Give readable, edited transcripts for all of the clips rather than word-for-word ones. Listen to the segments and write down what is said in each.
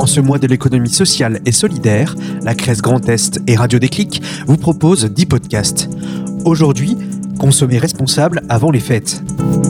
ce mois de l'économie sociale et solidaire, la Crèce Grand Est et Radio Déclic vous proposent 10 podcasts. Aujourd'hui, consommer responsable avant les fêtes.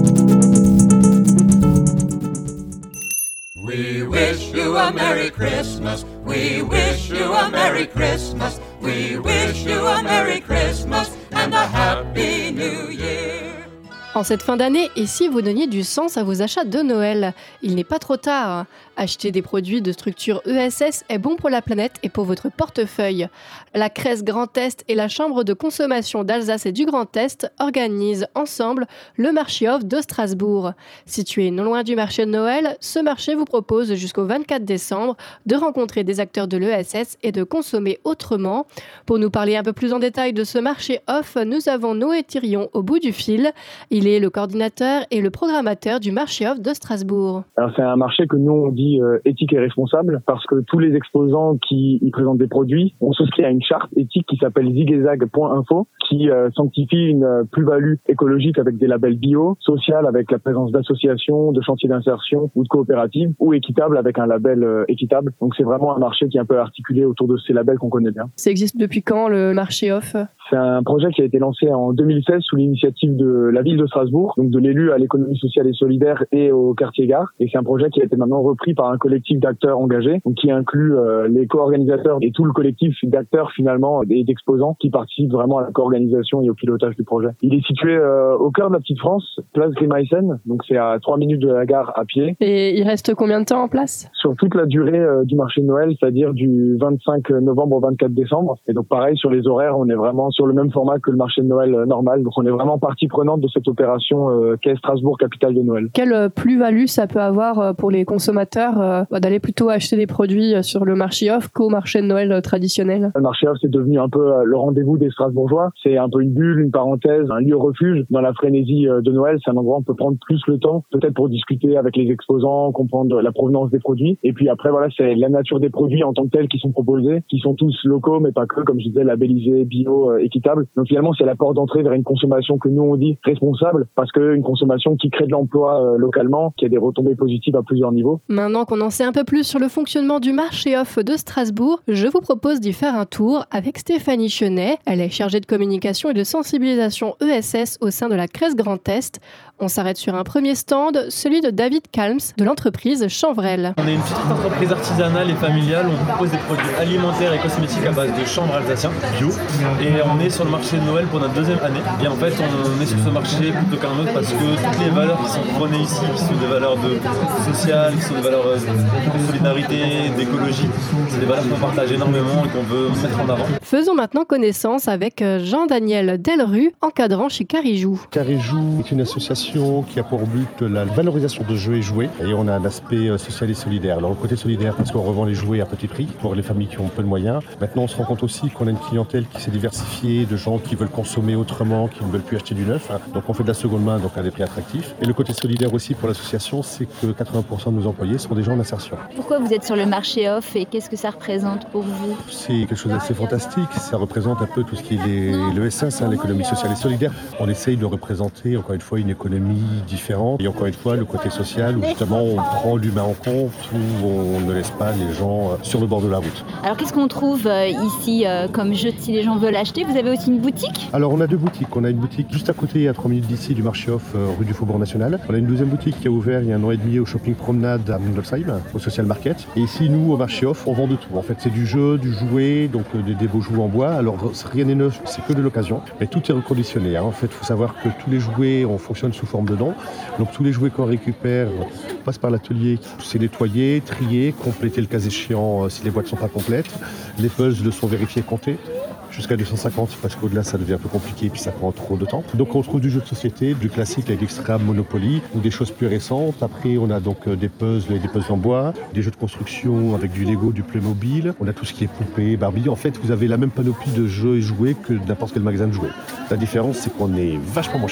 We wish you a Merry Christmas. We wish you a Merry Christmas. We wish you a Merry Christmas and a Happy New Year. En cette fin d'année, et si vous donniez du sens à vos achats de Noël ? Il n'est pas trop tard. Acheter des produits de structure ESS est bon pour la planète et pour votre portefeuille. La Crèce Grand Est et la Chambre de consommation d'Alsace et du Grand Est organisent ensemble le marché off de Strasbourg. Situé non loin du marché de Noël, ce marché vous propose jusqu'au 24 décembre de rencontrer des acteurs de l'ESS et de consommer autrement. Pour nous parler un peu plus en détail de ce marché off, nous avons Noé Thirion au bout du fil. Il est le coordinateur et le programmateur du marché off de Strasbourg. Alors c'est un marché que nous on dit éthique et responsable parce que tous les exposants qui y présentent des produits ont souscrit à une charte éthique qui s'appelle zigzag.info qui sanctifie une plus-value écologique avec des labels bio, social avec la présence d'associations, de chantiers d'insertion ou de coopératives ou équitable avec un label équitable. Donc c'est vraiment un marché qui est un peu articulé autour de ces labels qu'on connaît bien. Ça existe depuis quand le marché off ? C'est un projet qui a été lancé en 2016 sous l'initiative de la ville de Strasbourg, donc de l'élu à l'économie sociale et solidaire et au quartier gare. Et c'est un projet qui a été maintenant repris par un collectif d'acteurs engagés, donc qui inclut les co-organisateurs et tout le collectif d'acteurs finalement et d'exposants qui participent vraiment à la co-organisation et au pilotage du projet. Il est situé au cœur de la petite France, place Grimeissen, donc c'est à 3 minutes de la gare à pied. Et il reste combien de temps en place ? Sur toute la durée du marché de Noël, c'est-à-dire du 25 novembre au 24 décembre. Et donc pareil, sur les horaires, on est vraiment sur le même format que le marché de Noël normal. Donc on est vraiment partie prenante de cette opération qu'est Strasbourg, capitale de Noël. Quelle plus-value ça peut avoir pour les consommateurs d'aller plutôt acheter des produits sur le marché off qu'au marché de Noël traditionnel ? Le marché off, c'est devenu un peu le rendez-vous des Strasbourgeois. C'est un peu une bulle, une parenthèse, un lieu refuge dans la frénésie de Noël. C'est un endroit où on peut prendre plus le temps, peut-être pour discuter avec les exposants, comprendre la provenance des produits. Et puis après, voilà, c'est la nature des produits en tant que tels qui sont proposés, qui sont tous locaux, mais pas que, comme je disais, labellisés, bio, équitables. Donc finalement, c'est la porte d'entrée vers une consommation que nous, on dit responsable, parce qu'une consommation qui crée de l'emploi localement, qui a des retombées positives à plusieurs niveaux. Maintenant qu'on en sait un peu plus sur le fonctionnement du marché off de Strasbourg, je vous propose d'y faire un tour avec Stéphanie Chenet. Elle est chargée de communication et de sensibilisation ESS au sein de la Crèce Grand Est. On s'arrête sur un premier stand, celui de David Kalms de l'entreprise Chanvrel. On est une petite entreprise artisanale et familiale où on propose des produits alimentaires et cosmétiques à base de chanvre alsacien bio. Et on est sur le marché de Noël pour notre deuxième année. Et en fait, on est sur ce marché plutôt qu'un autre parce que toutes les valeurs qui sont prônées ici, qui sont des valeurs sociales, qui sont des valeurs de solidarité, d'écologie, c'est des valeurs qu'on partage énormément et qu'on veut mettre en avant. Faisons maintenant connaissance avec Jean-Daniel Delru, encadrant chez Carijou. Carijou est une association qui a pour but la valorisation de jeux et jouets. Et on a un aspect social et solidaire. Alors le côté solidaire parce qu'on revend les jouets à petit prix pour les familles qui ont peu de moyens. Maintenant on se rend compte aussi qu'on a une clientèle qui s'est diversifiée, de gens qui veulent consommer autrement, qui ne veulent plus acheter du neuf. Donc on fait de la seconde main, donc à des prix attractifs. Et le côté solidaire aussi pour l'association, c'est que 80% de nos employés sont des gens en insertion. Pourquoi vous êtes sur le marché off et qu'est-ce que ça représente pour vous ? C'est quelque chose d'assez fantastique. Ça représente un peu tout ce qui est l'ESS, l'économie sociale et solidaire. On essaye de représenter encore une fois une économie différente et encore une fois le côté social où justement on prend l'humain en compte, où on ne laisse pas les gens sur le bord de la route. Alors qu'est-ce qu'on trouve ici comme jeu si les gens veulent acheter ? Vous avez aussi une boutique ? Alors on a deux boutiques. On a une boutique juste à côté, à 3 minutes d'ici, du marché off rue du Faubourg National. On a une deuxième boutique qui a ouvert il y a 1 an et demi au shopping promenade à Mundolsheim, au Social Market. Et ici nous au marché off on vend de tout. En fait c'est du jeu, du jouet, donc des beaux jouets en bois. Alors rien n'est neuf, c'est que de l'occasion. Mais tout est reconditionné. En fait il faut savoir que tous les jouets on fonctionne sous forme de dons. Donc tous les jouets qu'on récupère passent par l'atelier, c'est nettoyé, trié, complété le cas échéant si les boîtes ne sont pas complètes. Les puzzles sont vérifiés, comptés. Jusqu'à 250 parce qu'au-delà ça devient un peu compliqué et puis ça prend trop de temps. Donc on trouve du jeu de société, du classique avec Extra, Monopoly ou des choses plus récentes. Après on a donc des puzzles et des puzzles en bois, des jeux de construction avec du Lego, du Playmobil. On a tout ce qui est poupées, Barbie. En fait vous avez la même panoplie de jeux et jouets que n'importe quel magasin de jouets. La différence c'est qu'on est vachement moins cher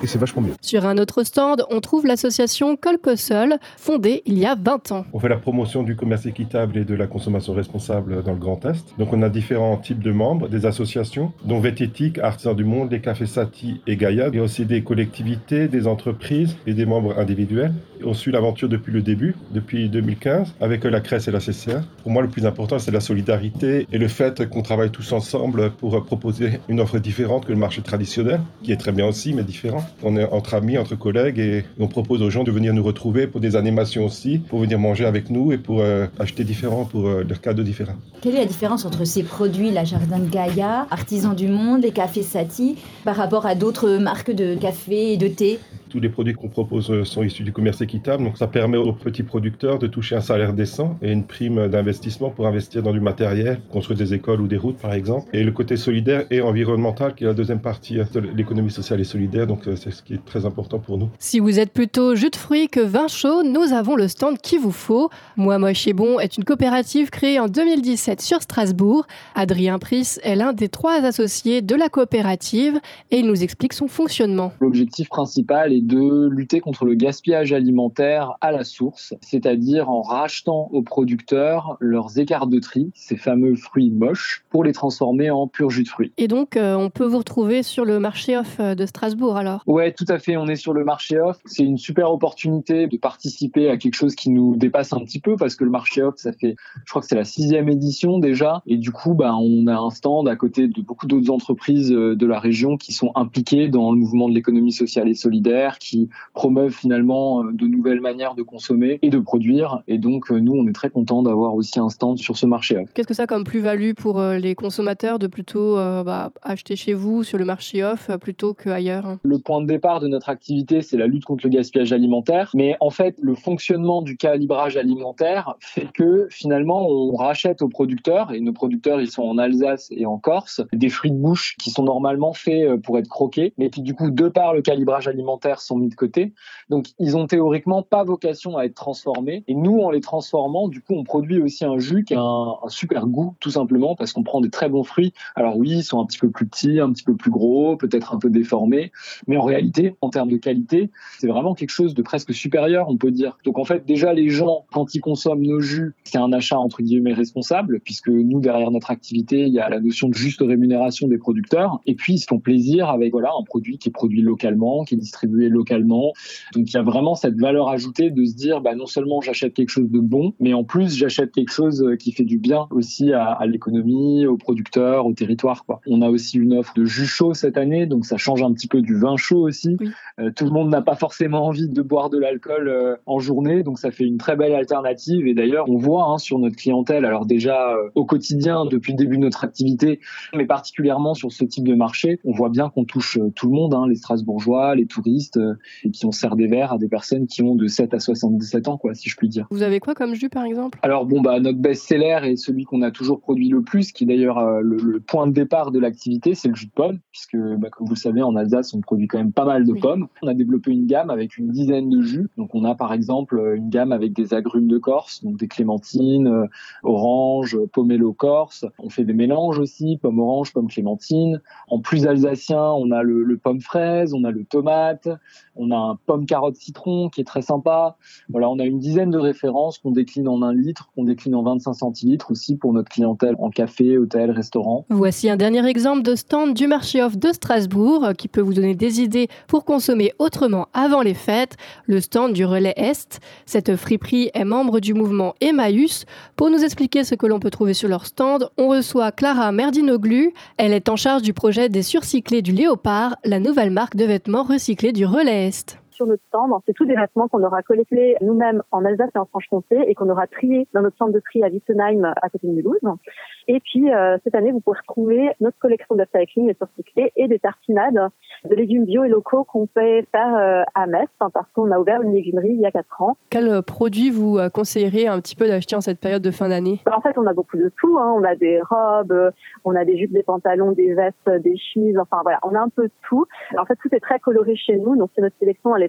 et c'est vachement mieux. Sur un autre stand, on trouve l'association Colcosol, fondée il y a 20 ans. On fait la promotion du commerce équitable et de la consommation responsable dans le Grand Est. Donc on a différents types de membres, des associations, dont Vététique, Artisans du Monde, les Cafés Satie et Gaïa. Il y a aussi des collectivités, des entreprises et des membres individuels. On suit l'aventure depuis le début, depuis 2015, avec la CRES et la CCA. Pour moi, le plus important, c'est la solidarité et le fait qu'on travaille tous ensemble pour proposer une offre différente que le marché traditionnel, qui est très bien aussi, mais différent. On est entre amis, entre collègues et on propose aux gens de venir nous retrouver pour des animations aussi, pour venir manger avec nous et pour acheter différents, pour leurs cadeaux différents. Quelle est la différence entre ces produits, la Jardin de Gaïa, Artisans du Monde, les Cafés Satie, par rapport à d'autres marques de café et de thé ? Tous les produits qu'on propose sont issus du commerce équitable, donc ça permet aux petits producteurs de toucher un salaire décent et une prime d'investissement pour investir dans du matériel, construire des écoles ou des routes par exemple. Et le côté solidaire et environnemental qui est la deuxième partie de l'économie sociale et solidaire, donc c'est ce qui est très important pour nous. Si vous êtes plutôt jus de fruits que vin chaud, nous avons le stand qu'il vous faut. Moi Moche et Bon est une coopérative créée en 2017 sur Strasbourg. Adrien Pris est l'un des 3 associés de la coopérative et il nous explique son fonctionnement. L'objectif principal est de lutter contre le gaspillage alimentaire à la source, c'est-à-dire en rachetant aux producteurs leurs écarts de tri, ces fameux fruits moches, pour les transformer en pur jus de fruits. Et donc, on peut vous retrouver sur le marché off de Strasbourg alors ? Ouais, tout à fait, on est sur le marché off. C'est une super opportunité de participer à quelque chose qui nous dépasse un petit peu, parce que le marché off, ça fait, je crois que c'est la 6e édition déjà, et du coup, on a un stand à côté de beaucoup d'autres entreprises de la région qui sont impliquées dans le mouvement de l'économie sociale et solidaire, qui promeuvent finalement de nouvelles manières de consommer et de produire. Et donc, nous, on est très contents d'avoir aussi un stand sur ce marché off. Qu'est-ce que ça a comme plus-value pour les consommateurs de plutôt acheter chez vous sur le marché off plutôt qu'ailleurs ? Le point de départ de notre activité, c'est la lutte contre le gaspillage alimentaire. Mais en fait, le fonctionnement du calibrage alimentaire fait que finalement, on rachète aux producteurs, et nos producteurs, ils sont en Alsace et en Corse, des fruits de bouche qui sont normalement faits pour être croqués, mais qui du coup, de par le calibrage alimentaire, sont mis de côté. Donc, ils ont théoriquement pas vocation à être transformés. Et nous, en les transformant, du coup, on produit aussi un jus qui a un super goût, tout simplement, parce qu'on prend des très bons fruits. Alors oui, ils sont un petit peu plus petits, un petit peu plus gros, peut-être un peu déformés. Mais en réalité, en termes de qualité, c'est vraiment quelque chose de presque supérieur, on peut dire. Donc, en fait, déjà, les gens, quand ils consomment nos jus, c'est un achat, entre guillemets, responsable, puisque nous, derrière notre activité, il y a la notion de juste rémunération des producteurs. Et puis, ils se font plaisir avec, un produit qui est produit localement, qui est distribué localement. Donc il y a vraiment cette valeur ajoutée de se dire non seulement j'achète quelque chose de bon, mais en plus j'achète quelque chose qui fait du bien aussi à l'économie, aux producteurs, au territoire, quoi. On a aussi une offre de jus chaud cette année, donc ça change un petit peu du vin chaud aussi. Oui. Tout le monde n'a pas forcément envie de boire de l'alcool en journée, donc ça fait une très belle alternative. Et d'ailleurs on voit sur notre clientèle, alors déjà au quotidien depuis le début de notre activité, mais particulièrement sur ce type de marché, on voit bien qu'on touche tout le monde, les Strasbourgeois, les touristes, et puis on sert des verres à des personnes qui ont de 7 à 77 ans, si je puis dire. Vous avez quoi comme jus, par exemple ? Alors notre best-seller est celui qu'on a toujours produit le plus, qui est d'ailleurs le point de départ de l'activité, c'est le jus de pomme, puisque comme vous le savez, en Alsace, on produit quand même pas mal de pommes. On a développé une gamme avec une dizaine de jus. Donc on a par exemple une gamme avec des agrumes de Corse, donc des clémentines, orange, pomelo corse. On fait des mélanges aussi, pomme orange, pomme clémentine. En plus alsacien, on a le pomme fraise, on a le tomate, on a un pomme carotte citron qui est très sympa. Voilà, on a une dizaine de références qu'on décline en 1 litre, qu'on décline en 25 centilitres aussi pour notre clientèle en café, hôtel, restaurant. Voici un dernier exemple de stand du marché off de Strasbourg qui peut vous donner des idées pour consommer autrement avant les fêtes, le stand du Relais Est. Cette friperie est membre du mouvement Emmaüs. Pour nous expliquer ce que l'on peut trouver sur leur stand, on reçoit Clara Merdinoglu. Elle est en charge du projet des surcyclés du Léopard, la nouvelle marque de vêtements recyclés du Relais Est. Sur notre stand, c'est tous des vêtements qu'on aura collectés nous-mêmes en Alsace et en Franche-Comté et qu'on aura triés dans notre centre de tri à Wittenheim à côté de Mulhouse. Et puis cette année, vous pourrez retrouver notre collection d'upcycling et surcyclés et des tartinades de légumes bio et locaux qu'on peut faire à Metz parce qu'on a ouvert une légumerie il y a 4 ans. Quel produit vous conseillerez un petit peu d'acheter en cette période de fin d'année ? En fait, on a beaucoup de tout. On a des robes, on a des jupes, des pantalons, des vestes, des chemises. Enfin voilà, on a un peu de tout. En fait, tout est très coloré chez nous. Donc notre sélection, elle est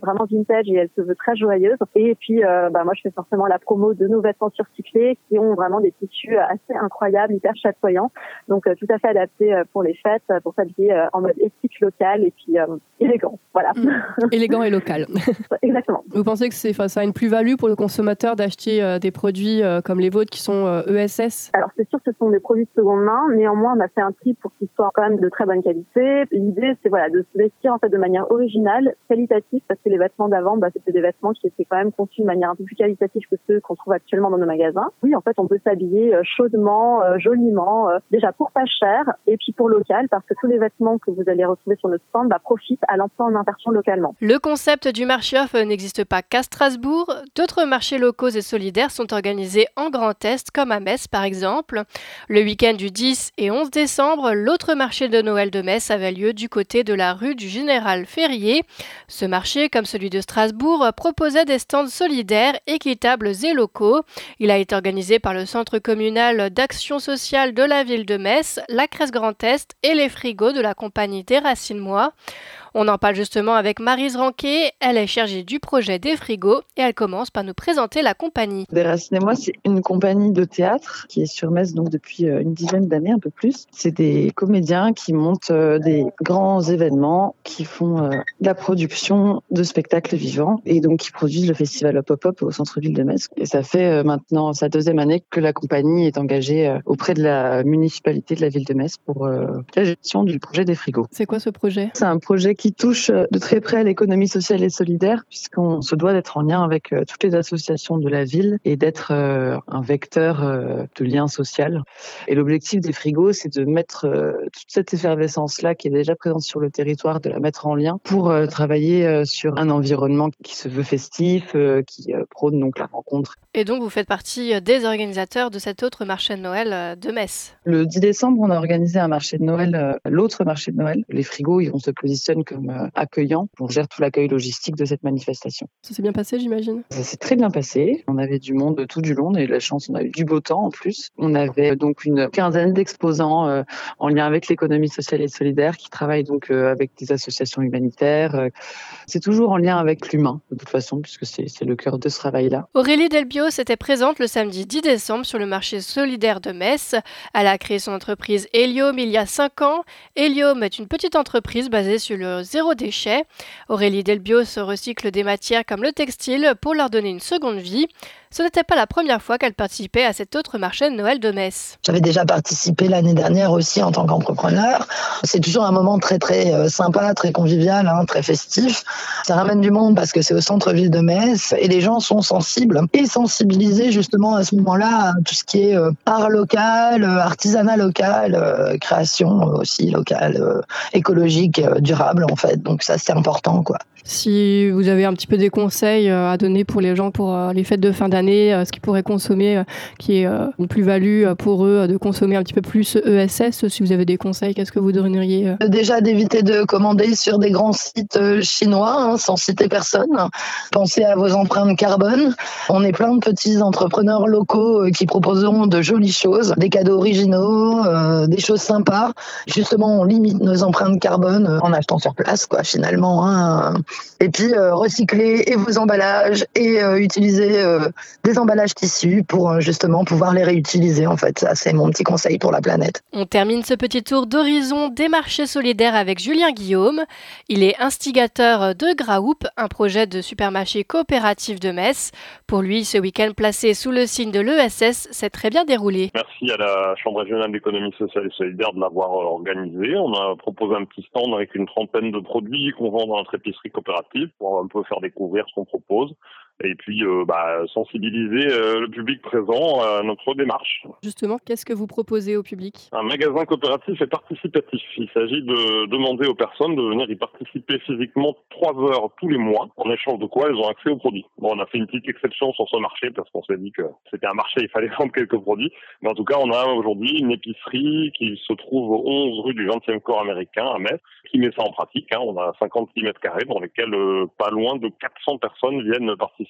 vraiment vintage et elle se veut très joyeuse. Et puis, moi, je fais forcément la promo de nos vêtements surcyclés qui ont vraiment des tissus assez incroyables, hyper chatoyants. Donc, tout à fait adaptés pour les fêtes, pour s'habiller en mode éthique local et puis élégant. Voilà. Élégant et local. Exactement. Vous pensez que ça a une plus-value pour le consommateur d'acheter des produits comme les vôtres qui sont ESS? Alors, c'est sûr que ce sont des produits de seconde main. Néanmoins, on a fait un tri pour qu'ils soient quand même de très bonne qualité. L'idée, c'est de se vestir en fait de manière originale, qualitative, parce que les vêtements d'avant, c'était des vêtements qui étaient quand même conçus de manière un peu plus qualitative que ceux qu'on trouve actuellement dans nos magasins. Oui, en fait, on peut s'habiller chaudement, joliment, déjà pour pas cher, et puis pour local, parce que tous les vêtements que vous allez retrouver sur notre stand profitent à l'emploi en insertion localement. Le concept du marché off n'existe pas qu'à Strasbourg. D'autres marchés locaux et solidaires sont organisés en Grand Est, comme à Metz par exemple. Le week-end du 10 et 11 décembre, l'autre marché de Noël de Metz avait lieu du côté de la rue du Général Ferrier. Ce marché, comme celui de Strasbourg, proposait des stands solidaires, équitables et locaux. Il a été organisé par le Centre communal d'action sociale de la ville de Metz, la Crèce Grand Est et les frigos de la compagnie Déracinemoi. On en parle justement avec Maryse Ranquet, elle est chargée du projet des frigos et elle commence par nous présenter la compagnie. Déracinemoi, c'est une compagnie de théâtre qui est sur Metz donc depuis une dizaine d'années, un peu plus. C'est des comédiens qui montent des grands événements, qui font de la production de spectacles vivants et donc qui produisent le festival Pop-Up au centre-ville de Metz. Et ça fait maintenant sa deuxième année que la compagnie est engagée auprès de la municipalité de la ville de Metz pour la gestion du projet des frigos. C'est quoi ce projet ? C'est un projet qui touche de très près à l'économie sociale et solidaire, puisqu'on se doit d'être en lien avec toutes les associations de la ville et d'être un vecteur de lien social. Et l'objectif des frigos, c'est de mettre toute cette effervescence-là qui est déjà présente sur le territoire, de la mettre en lien pour travailler sur un environnement qui se veut festif, qui prône donc la rencontre. Et donc vous faites partie des organisateurs de cet autre marché de Noël de Metz. Le 10 décembre, on a organisé un marché de Noël, l'autre marché de Noël. Les frigos, on se positionne comme accueillant. On gère tout l'accueil logistique de cette manifestation. Ça s'est bien passé, j'imagine ? Ça s'est très bien passé. On avait du monde tout du long. On a eu de la chance, on a eu du beau temps en plus. On avait donc une quinzaine d'exposants en lien avec l'économie sociale et solidaire qui travaillent donc avec des associations humanitaires. C'est toujours en lien avec l'humain, de toute façon, puisque c'est le cœur de ce travail-là. Aurélie Delbios était présente le samedi 10 décembre sur le marché solidaire de Metz. Elle a créé son entreprise Helium il y a 5 ans. Helium est une petite entreprise basée sur le zéro déchet. Aurélie Delbios recycle des matières comme le textile pour leur donner une seconde vie. Ce n'était pas la première fois qu'elle participait à cet autre marché de Noël de Metz. J'avais déjà participé l'année dernière aussi en tant qu'entrepreneur. C'est toujours un moment très très sympa, très convivial, très festif. Ça ramène du monde parce que c'est au centre-ville de Metz et les gens sont sensibles et sensibilisés justement à ce moment-là à tout ce qui est art local, artisanat local, création aussi locale, écologique, durable en fait. Donc ça c'est important quoi. Si vous avez un petit peu des conseils à donner pour les gens pour les fêtes de fin d'année, ce qu'ils pourraient consommer, qui est une plus-value pour eux de consommer un petit peu plus ESS, si vous avez des conseils, qu'est-ce que vous donneriez ? Déjà d'éviter de commander sur des grands sites chinois, sans citer personne. Pensez à vos empreintes carbone. On est plein de petits entrepreneurs locaux qui proposeront de jolies choses, des cadeaux originaux, des choses sympas. Justement, on limite nos empreintes carbone en achetant sur place, quoi, finalement. Et puis recycler et vos emballages et utiliser des emballages tissus pour justement pouvoir les réutiliser en fait. Ça c'est mon petit conseil pour la planète. On termine ce petit tour d'horizon des marchés solidaires avec Julien Guillaume. Il est instigateur de Graoup, un projet de supermarché coopératif de Metz. Pour lui, ce week-end placé sous le signe de l'ESS s'est très bien déroulé. Merci à la Chambre régionale d'économie sociale et solidaire de l'avoir organisé. On a proposé un petit stand avec une trentaine de produits qu'on vend dans notre épicerie coopérative pour un peu faire découvrir ce qu'on propose et puis sensibiliser le public présent à notre démarche. Justement, qu'est-ce que vous proposez au public ? Un magasin coopératif est participatif. Il s'agit de demander aux personnes de venir y participer physiquement 3 heures tous les mois, en échange de quoi elles ont accès aux produits. Bon, on a fait une petite exception sur ce marché parce qu'on s'est dit que c'était un marché, il fallait vendre quelques produits. Mais en tout cas, on a aujourd'hui une épicerie qui se trouve au 11 rue du 20e corps américain à Metz, qui met ça en pratique. On a 56 mètres carrés dans lesquels pas loin de 400 personnes viennent participer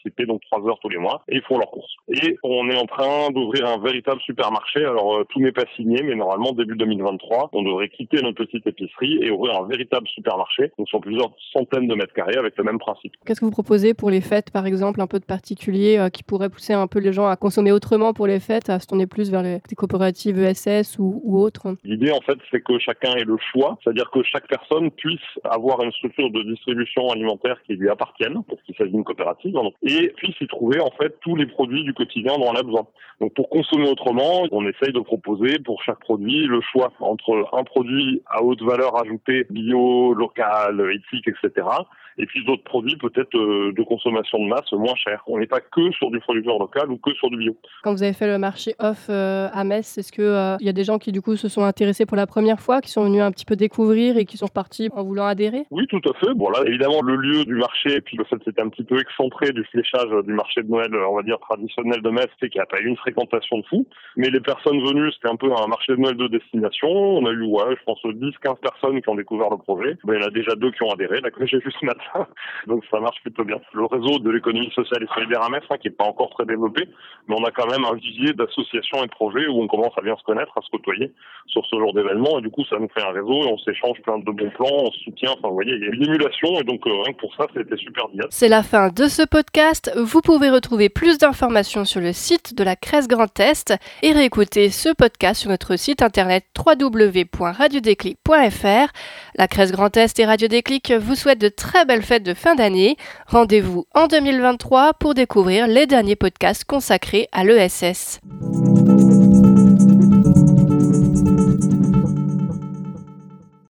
participer, donc 3 heures tous les mois, et ils font leurs courses. Et on est en train d'ouvrir un véritable supermarché. Alors, tout n'est pas signé, mais normalement, début 2023, on devrait quitter notre petite épicerie et ouvrir un véritable supermarché, donc sur plusieurs centaines de mètres carrés avec le même principe. Qu'est-ce que vous proposez pour les fêtes, par exemple, un peu de particulier qui pourrait pousser un peu les gens à consommer autrement pour les fêtes, à se tourner plus vers les coopératives ESS ou autres? L'idée, en fait, c'est que chacun ait le choix, c'est-à-dire que chaque personne puisse avoir une structure de distribution alimentaire qui lui appartienne, parce qu'il s'agit d'une coopérative, et puisse y trouver, en fait, tous les produits du quotidien dont on a besoin. Donc, pour consommer autrement, on essaye de proposer pour chaque produit le choix entre un produit à haute valeur ajoutée, bio, local, éthique, etc., et puis d'autres produits peut-être de consommation de masse moins chers. On n'est pas que sur du producteur local ou que sur du bio. Quand vous avez fait le marché off à Metz, est-ce que y a des gens qui du coup se sont intéressés pour la première fois, qui sont venus un petit peu découvrir et qui sont repartis en voulant adhérer? Oui, tout à fait. Bon là, évidemment, le lieu du marché et puis le fait que c'était un petit peu excentré du fléchage du marché de Noël, on va dire traditionnel de Metz, c'est qu'il n'y a pas eu une fréquentation de fou. Mais les personnes venues, c'était un peu un marché de Noël de destination. On a eu, je pense 10-15 personnes qui ont découvert le projet. Il y en a déjà 2 qui ont adhéré, là que j'ai vu ce matin. Donc ça marche plutôt bien. Le réseau de l'économie sociale et solidaire à Metz, qui n'est pas encore très développé, mais on a quand même un vivier d'associations et de projets où on commence à bien se connaître, à se côtoyer sur ce genre d'événement, et du coup ça nous fait un réseau et on s'échange plein de bons plans, on se soutient, vous voyez, il y a une émulation, et donc rien que pour ça, c'était super bien. C'est la fin de ce podcast. Vous pouvez retrouver plus d'informations sur le site de la Crèce Grand Est et réécouter ce podcast sur notre site internet www.radiodéclic.fr. La Crèce Grand Est et Radio Déclic vous souhaitent de très belles fêtes de fin d'année. Rendez-vous en 2023 pour découvrir les derniers podcasts consacrés à l'ESS.